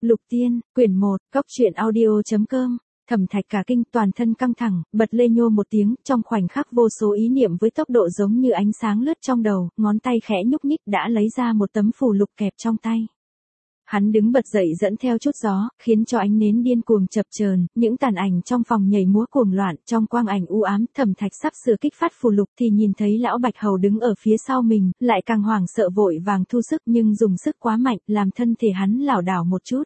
Lục Tiên, quyển 1, Cóc truyện audio.com. Thẩm Thạch cả kinh, toàn thân căng thẳng, bật lê nhô một tiếng, trong khoảnh khắc vô số ý niệm với tốc độ giống như ánh sáng lướt trong đầu, ngón tay khẽ nhúc nhích đã lấy ra một tấm phù lục kẹp trong tay. Hắn đứng bật dậy dẫn theo chút gió, khiến cho ánh nến điên cuồng chập chờn, những tàn ảnh trong phòng nhảy múa cuồng loạn, trong quang ảnh u ám, Thẩm Thạch sắp sửa kích phát phù lục thì nhìn thấy lão Bạch Hầu đứng ở phía sau mình, lại càng hoảng sợ vội vàng thu sức nhưng dùng sức quá mạnh, làm thân thể hắn lảo đảo một chút.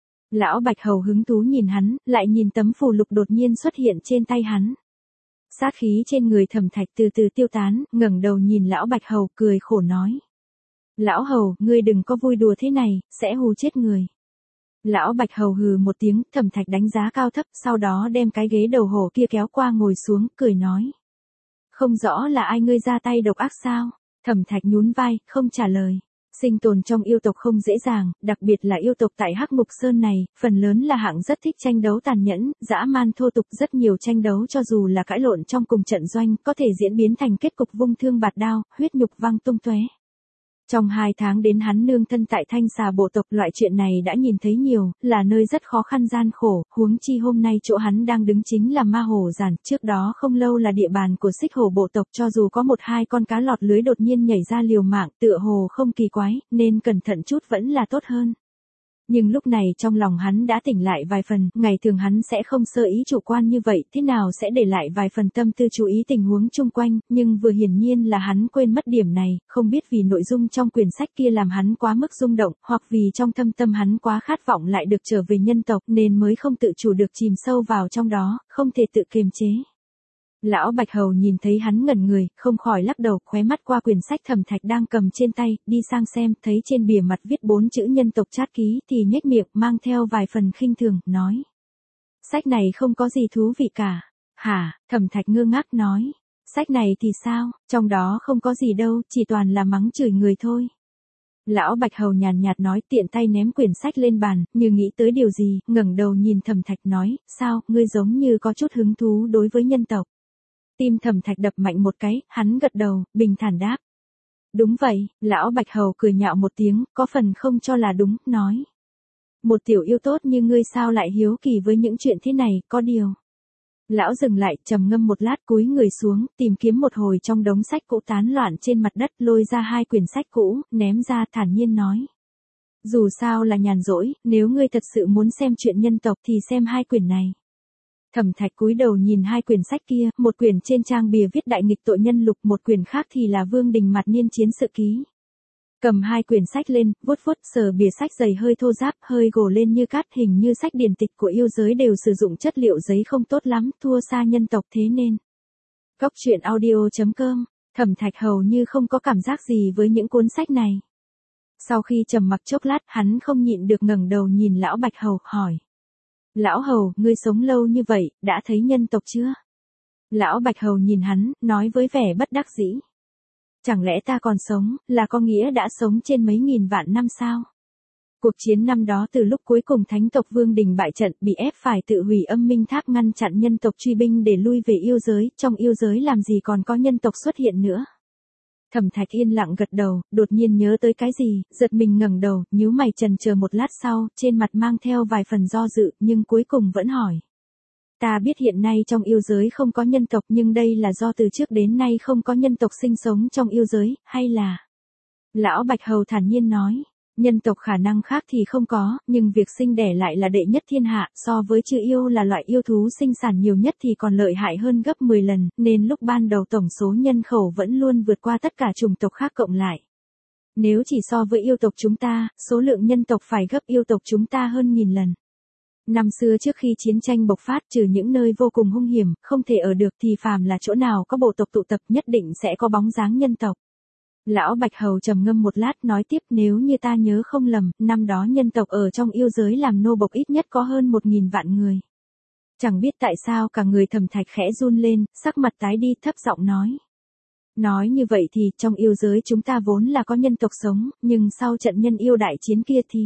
Lão Bạch Hầu hứng thú nhìn hắn, lại nhìn tấm phù lục đột nhiên xuất hiện trên tay hắn. Sát khí trên người Thẩm Thạch từ từ tiêu tán, ngẩng đầu nhìn lão Bạch Hầu cười khổ nói. Lão Hầu, ngươi đừng có vui đùa thế này, sẽ hù chết người. Lão Bạch Hầu hừ một tiếng, Thẩm Thạch đánh giá cao thấp, sau đó đem cái ghế đầu hổ kia kéo qua ngồi xuống, cười nói. Không rõ là ai ngươi ra tay độc ác sao? Thẩm Thạch nhún vai, không trả lời. Sinh tồn trong yêu tộc không dễ dàng, đặc biệt là yêu tộc tại Hắc Ngục Sơn này, phần lớn là hạng rất thích tranh đấu tàn nhẫn, dã man thô tục, rất nhiều tranh đấu cho dù là cãi lộn trong cùng trận doanh, có thể diễn biến thành kết cục vung thương bạt đao, huyết nhục văng tung tóe. Trong 2 tháng đến hắn nương thân tại Thanh Xà bộ tộc, loại chuyện này đã nhìn thấy nhiều, là nơi rất khó khăn gian khổ, huống chi hôm nay chỗ hắn đang đứng chính là Ma Hổ Giản, trước đó không lâu là địa bàn của Xích Hổ bộ tộc, cho dù có 1-2 con cá lọt lưới đột nhiên nhảy ra liều mạng, tựa hồ không kỳ quái, nên cẩn thận chút vẫn là tốt hơn. Nhưng lúc này trong lòng hắn đã tỉnh lại vài phần, ngày thường hắn sẽ không sơ ý chủ quan như vậy, thế nào sẽ để lại vài phần tâm tư chú ý tình huống chung quanh, nhưng vừa hiển nhiên là hắn quên mất điểm này, không biết vì nội dung trong quyển sách kia làm hắn quá mức rung động, hoặc vì trong thâm tâm hắn quá khát vọng lại được trở về nhân tộc nên mới không tự chủ được chìm sâu vào trong đó, không thể tự kiềm chế. Lão Bạch Hầu nhìn thấy hắn ngẩn người, không khỏi lắc đầu, khóe mắt qua quyển sách Thẩm Thạch đang cầm trên tay, đi sang xem, thấy trên bìa mặt viết 4 chữ nhân tộc chát ký, thì nhếch miệng, mang theo vài phần khinh thường, nói. Sách này không có gì thú vị cả. Hả? Thẩm Thạch ngơ ngác nói. Sách này thì sao? Trong đó không có gì đâu, chỉ toàn là mắng chửi người thôi. Lão Bạch Hầu nhàn nhạt nói, tiện tay ném quyển sách lên bàn, như nghĩ tới điều gì, ngẩng đầu nhìn Thẩm Thạch nói, sao, ngươi giống như có chút hứng thú đối với nhân tộc. Tim Thẩm Thạch đập mạnh một cái, hắn gật đầu, bình thản đáp. Đúng vậy, lão Bạch Hầu cười nhạo một tiếng, có phần không cho là đúng, nói. Một tiểu yêu tốt như ngươi sao lại hiếu kỳ với những chuyện thế này, có điều. Lão dừng lại, trầm ngâm một lát, cúi người xuống, tìm kiếm một hồi trong đống sách cũ tán loạn trên mặt đất, lôi ra 2 quyển sách cũ, ném ra, thản nhiên nói. Dù sao là nhàn rỗi, nếu ngươi thật sự muốn xem chuyện nhân tộc thì xem 2 quyển này. Thẩm Thạch cúi đầu nhìn 2 quyển sách kia, một quyển trên trang bìa viết đại nghịch tội nhân lục, một quyển khác thì là Vương Đình Mặt Niên chiến sự ký. Cầm 2 quyển sách lên, vuốt vuốt, sờ bìa sách dày hơi thô ráp, hơi gồ lên như cát, hình như sách điển tịch của yêu giới đều sử dụng chất liệu giấy không tốt lắm, thua xa nhân tộc thế nên. Cóc truyện audio.com, Thẩm Thạch hầu như không có cảm giác gì với những cuốn sách này. Sau khi trầm mặc chốc lát, hắn không nhịn được ngẩng đầu nhìn lão Bạch Hầu, hỏi. Lão Hầu, ngươi sống lâu như vậy, đã thấy nhân tộc chưa? Lão Bạch Hầu nhìn hắn, nói với vẻ bất đắc dĩ. Chẳng lẽ ta còn sống, là có nghĩa đã sống trên mấy nghìn vạn năm sao? Cuộc chiến năm đó từ lúc cuối cùng thánh tộc Vương Đình bại trận, bị ép phải tự hủy Âm Minh Tháp ngăn chặn nhân tộc truy binh để lui về yêu giới, trong yêu giới làm gì còn có nhân tộc xuất hiện nữa? Thẩm Thạch yên lặng gật đầu, đột nhiên nhớ tới cái gì, giật mình ngẩng đầu, nhíu mày chần chờ một lát sau, trên mặt mang theo vài phần do dự, nhưng cuối cùng vẫn hỏi. Ta biết hiện nay trong yêu giới không có nhân tộc, nhưng đây là do từ trước đến nay không có nhân tộc sinh sống trong yêu giới, hay là... Lão Bạch Hầu thản nhiên nói, nhân tộc khả năng khác thì không có, nhưng việc sinh đẻ lại là đệ nhất thiên hạ, so với chư yêu là loại yêu thú sinh sản nhiều nhất thì còn lợi hại hơn gấp 10 lần, nên lúc ban đầu tổng số nhân khẩu vẫn luôn vượt qua tất cả chủng tộc khác cộng lại. Nếu chỉ so với yêu tộc chúng ta, số lượng nhân tộc phải gấp yêu tộc chúng ta hơn 1000 lần. Năm xưa trước khi chiến tranh bộc phát, trừ những nơi vô cùng hung hiểm, không thể ở được thì phàm là chỗ nào có bộ tộc tụ tập nhất định sẽ có bóng dáng nhân tộc. Lão Bạch Hầu trầm ngâm một lát nói tiếp, nếu như ta nhớ không lầm, năm đó nhân tộc ở trong yêu giới làm nô bộc ít nhất có hơn 1000 vạn người. Chẳng biết tại sao cả người Thẩm Thạch khẽ run lên, sắc mặt tái đi, thấp giọng nói. Nói như vậy thì trong yêu giới chúng ta vốn là có nhân tộc sống, nhưng sau trận nhân yêu đại chiến kia thì...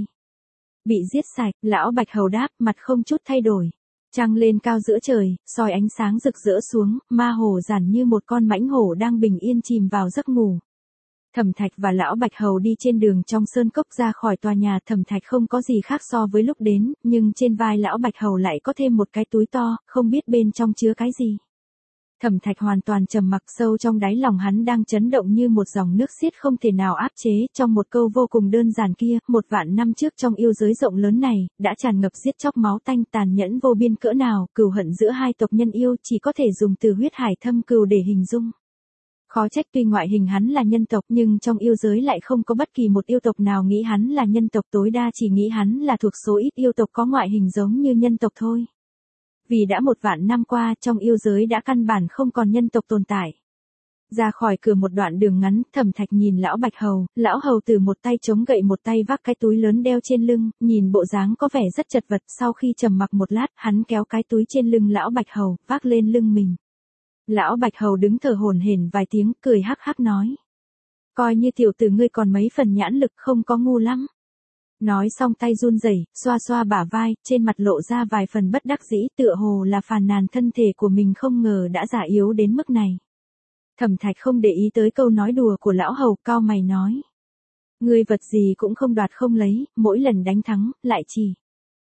Bị giết sạch, lão Bạch Hầu đáp, mặt không chút thay đổi. Trăng lên cao giữa trời, soi ánh sáng rực rỡ xuống, Ma Hổ Giản như một con mãnh hổ đang bình yên chìm vào giấc ngủ. Thẩm Thạch và Lão Bạch Hầu đi trên đường trong sơn cốc ra khỏi tòa nhà. Thẩm Thạch không có gì khác so với lúc đến, nhưng trên vai Lão Bạch Hầu lại có thêm một cái túi to, không biết bên trong chứa cái gì. Thẩm Thạch hoàn toàn trầm mặc, sâu trong đáy lòng hắn đang chấn động như một dòng nước xiết không thể nào áp chế. Trong một câu vô cùng đơn giản kia, 1.000 năm trước trong yêu giới rộng lớn này, đã tràn ngập giết chóc máu tanh tàn nhẫn vô biên cỡ nào, cừu hận giữa hai tộc nhân yêu chỉ có thể dùng từ huyết hải thâm cừu để hình dung. Khó trách tuy ngoại hình hắn là nhân tộc nhưng trong yêu giới lại không có bất kỳ một yêu tộc nào nghĩ hắn là nhân tộc, tối đa chỉ nghĩ hắn là thuộc số ít yêu tộc có ngoại hình giống như nhân tộc thôi. Vì đã 1.000 năm qua trong yêu giới đã căn bản không còn nhân tộc tồn tại. Ra khỏi cửa một đoạn đường ngắn, Thẩm Thạch nhìn Lão Bạch Hầu, Lão Hầu từ một tay chống gậy một tay vác cái túi lớn đeo trên lưng, nhìn bộ dáng có vẻ rất chật vật. Sau khi trầm mặc một lát, hắn kéo cái túi trên lưng Lão Bạch Hầu, vác lên lưng mình. Lão Bạch Hầu đứng thở hổn hển vài tiếng, cười hắc hắc nói. Coi như tiểu tử ngươi còn mấy phần nhãn lực, không có ngu lắm. Nói xong tay run rẩy, xoa xoa bả vai, trên mặt lộ ra vài phần bất đắc dĩ, tựa hồ là phàn nàn thân thể của mình không ngờ đã già yếu đến mức này. Thẩm Thạch không để ý tới câu nói đùa của Lão Hầu, cau mày nói. Ngươi vật gì cũng không đoạt không lấy, mỗi lần đánh thắng, lại chỉ.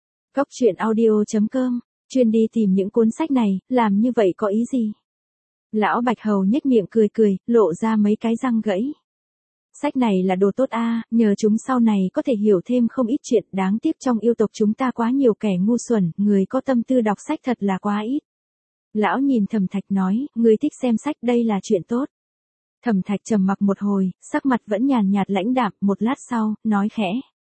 Cốc.audio.com, chuyên đi tìm những cuốn sách này, làm như vậy có ý gì? Lão Bạch Hầu nhếch miệng cười, lộ ra mấy cái răng gãy. Sách này là đồ tốt a, nhờ chúng sau này có thể hiểu thêm không ít chuyện, đáng tiếc trong yêu tộc chúng ta quá nhiều kẻ ngu xuẩn, người có tâm tư đọc sách thật là quá ít. Lão nhìn Thẩm Thạch nói, ngươi thích xem sách, đây là chuyện tốt. Thẩm Thạch trầm mặc một hồi, sắc mặt vẫn nhàn nhạt lãnh đạm, một lát sau, nói khẽ.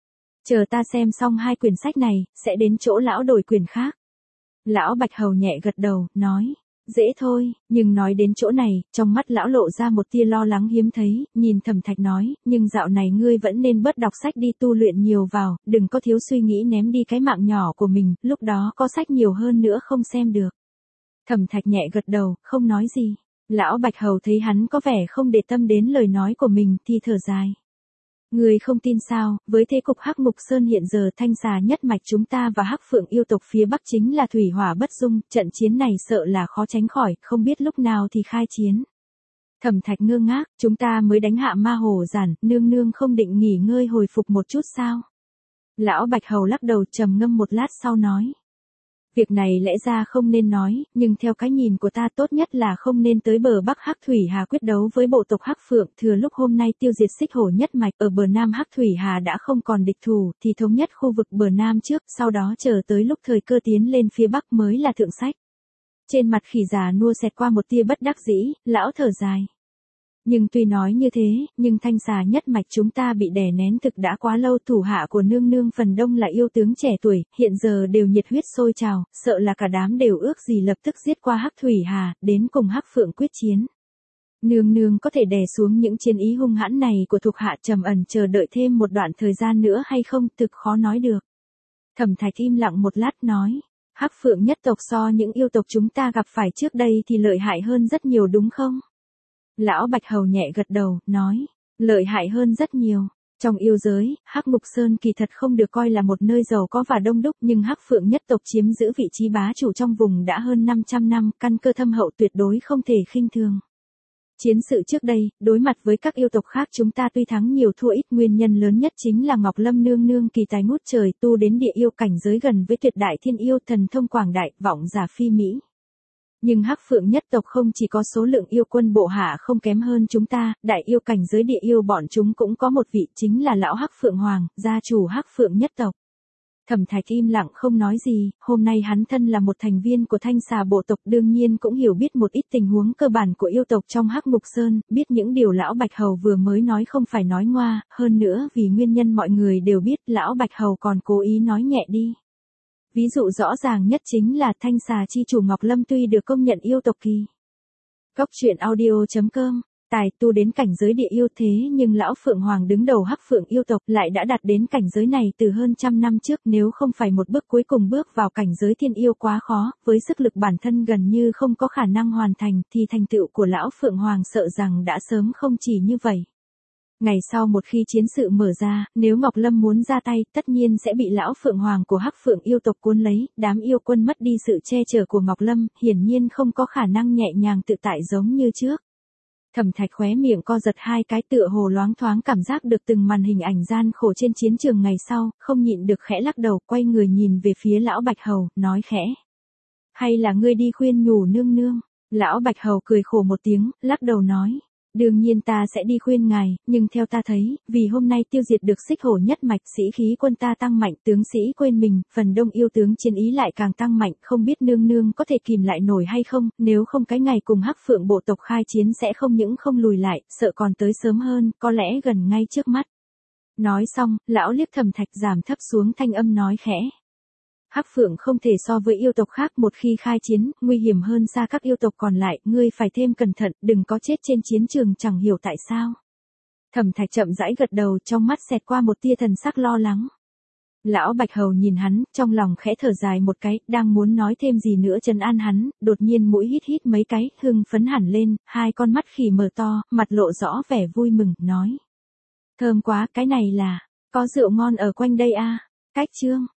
Chờ ta xem xong 2 quyển sách này, sẽ đến chỗ lão đổi quyển khác. Lão Bạch Hầu nhẹ gật đầu, nói. Dễ thôi, nhưng nói đến chỗ này, trong mắt lão lộ ra một tia lo lắng hiếm thấy, nhìn Thẩm Thạch nói, nhưng dạo này ngươi vẫn nên bớt đọc sách đi, tu luyện nhiều vào, đừng có thiếu suy nghĩ ném đi cái mạng nhỏ của mình, lúc đó có sách nhiều hơn nữa không xem được. Thẩm Thạch nhẹ gật đầu, không nói gì. Lão Bạch Hầu thấy hắn có vẻ không để tâm đến lời nói của mình thì thở dài. Người không tin sao, với thế cục Hắc Ngục Sơn hiện giờ thanh xà nhất mạch chúng ta và Hắc Phượng yêu tộc phía Bắc chính là thủy hỏa bất dung, trận chiến này sợ là khó tránh khỏi, không biết lúc nào thì khai chiến. Thẩm Thạch ngơ ngác, chúng ta mới đánh hạ ma hồ giản, nương nương không định nghỉ ngơi hồi phục một chút sao? Lão Bạch Hầu lắc đầu trầm ngâm một lát sau nói. Việc này lẽ ra không nên nói, nhưng theo cái nhìn của ta tốt nhất là không nên tới bờ Bắc Hắc Thủy Hà quyết đấu với bộ tộc Hắc Phượng. Thừa lúc hôm nay tiêu diệt Xích Hổ nhất mạch ở bờ Nam Hắc Thủy Hà đã không còn địch thủ, thì thống nhất khu vực bờ Nam trước, sau đó chờ tới lúc thời cơ tiến lên phía Bắc mới là thượng sách. Trên mặt Khỉ già nua xẹt qua một tia bất đắc dĩ, lão thở dài. Nhưng tuy nói như thế, nhưng thanh xà nhất mạch chúng ta bị đè nén thực đã quá lâu, thủ hạ của nương nương phần đông là yêu tướng trẻ tuổi, hiện giờ đều nhiệt huyết sôi trào, sợ là cả đám đều ước gì lập tức giết qua Hắc Thủy Hà, đến cùng Hắc Phượng quyết chiến. Nương nương có thể đè xuống những chiến ý hung hãn này của thuộc hạ trầm ẩn chờ đợi thêm một đoạn thời gian nữa hay không, thực khó nói được. Thẩm Thạch im lặng một lát nói, Hắc Phượng nhất tộc so những yêu tộc chúng ta gặp phải trước đây thì lợi hại hơn rất nhiều đúng không? Lão Bạch Hầu nhẹ gật đầu, nói, lợi hại hơn rất nhiều. Trong yêu giới, Hắc Ngục Sơn kỳ thật không được coi là một nơi giàu có và đông đúc, nhưng Hắc Phượng nhất tộc chiếm giữ vị trí bá chủ trong vùng đã hơn 500 năm, căn cơ thâm hậu tuyệt đối không thể khinh thường. Chiến sự trước đây, đối mặt với các yêu tộc khác chúng ta tuy thắng nhiều thua ít, nguyên nhân lớn nhất chính là Ngọc Lâm nương nương kỳ tài ngút trời, tu đến địa yêu cảnh giới gần với tuyệt đại thiên yêu, thần thông quảng đại, vọng giả phi mỹ. Nhưng Hắc Phượng nhất tộc không chỉ có số lượng yêu quân bộ hạ không kém hơn chúng ta, đại yêu cảnh giới địa yêu bọn chúng cũng có một vị, chính là lão Hắc Phượng Hoàng, gia chủ Hắc Phượng nhất tộc. Thẩm Thạch im lặng không nói gì, hôm nay hắn thân là một thành viên của thanh xà bộ tộc đương nhiên cũng hiểu biết một ít tình huống cơ bản của yêu tộc trong Hắc Ngục Sơn, biết những điều lão Bạch Hầu vừa mới nói không phải nói ngoa, hơn nữa vì nguyên nhân mọi người đều biết, lão Bạch Hầu còn cố ý nói nhẹ đi. Ví dụ rõ ràng nhất chính là thanh xà chi chủ Ngọc Lâm tuy được công nhận yêu tộc kỳ. Cốc.audio.com, tài tu đến cảnh giới địa yêu thế nhưng lão Phượng Hoàng đứng đầu Hắc Phượng yêu tộc lại đã đạt đến cảnh giới này từ hơn 100 năm trước, nếu không phải một bước cuối cùng bước vào cảnh giới thiên yêu quá khó, với sức lực bản thân gần như không có khả năng hoàn thành, thì thành tựu của lão Phượng Hoàng sợ rằng đã sớm không chỉ như vậy. Ngày sau một khi chiến sự mở ra, nếu Ngọc Lâm muốn ra tay, tất nhiên sẽ bị lão Phượng Hoàng của Hắc Phượng yêu tộc cuốn lấy, đám yêu quân mất đi sự che chở của Ngọc Lâm, hiển nhiên không có khả năng nhẹ nhàng tự tại giống như trước. Thẩm Thạch khóe miệng co giật hai cái, tựa hồ loáng thoáng cảm giác được từng màn hình ảnh gian khổ trên chiến trường ngày sau, không nhịn được khẽ lắc đầu, quay người nhìn về phía lão Bạch Hầu, nói khẽ. Hay là ngươi đi khuyên nhủ nương nương? Lão Bạch Hầu cười khổ một tiếng, lắc đầu nói. Đương nhiên ta sẽ đi khuyên ngài, nhưng theo ta thấy, vì hôm nay tiêu diệt được Xích Hổ nhất mạch, sĩ khí quân ta tăng mạnh, tướng sĩ quên mình, phần đông yêu tướng chiến ý lại càng tăng mạnh, không biết nương nương có thể kìm lại nổi hay không, nếu không cái ngày cùng Hắc Phượng bộ tộc khai chiến sẽ không những không lùi lại, sợ còn tới sớm hơn, có lẽ gần ngay trước mắt. Nói xong, lão liếc Thẩm Thạch, giảm thấp xuống thanh âm nói khẽ. Hắc Phượng không thể so với yêu tộc khác, một khi khai chiến, nguy hiểm hơn xa các yêu tộc còn lại, ngươi phải thêm cẩn thận, đừng có chết trên chiến trường chẳng hiểu tại sao. Thẩm Thạch chậm rãi gật đầu, trong mắt xẹt qua một tia thần sắc lo lắng. Lão Bạch Hầu nhìn hắn, trong lòng khẽ thở dài một cái, đang muốn nói thêm gì nữa trấn an hắn, đột nhiên mũi hít hít mấy cái, hưng phấn hẳn lên, hai con mắt khỉ mở to, mặt lộ rõ vẻ vui mừng, nói. Thơm quá, cái này là, có rượu ngon ở quanh đây a. Cách chương.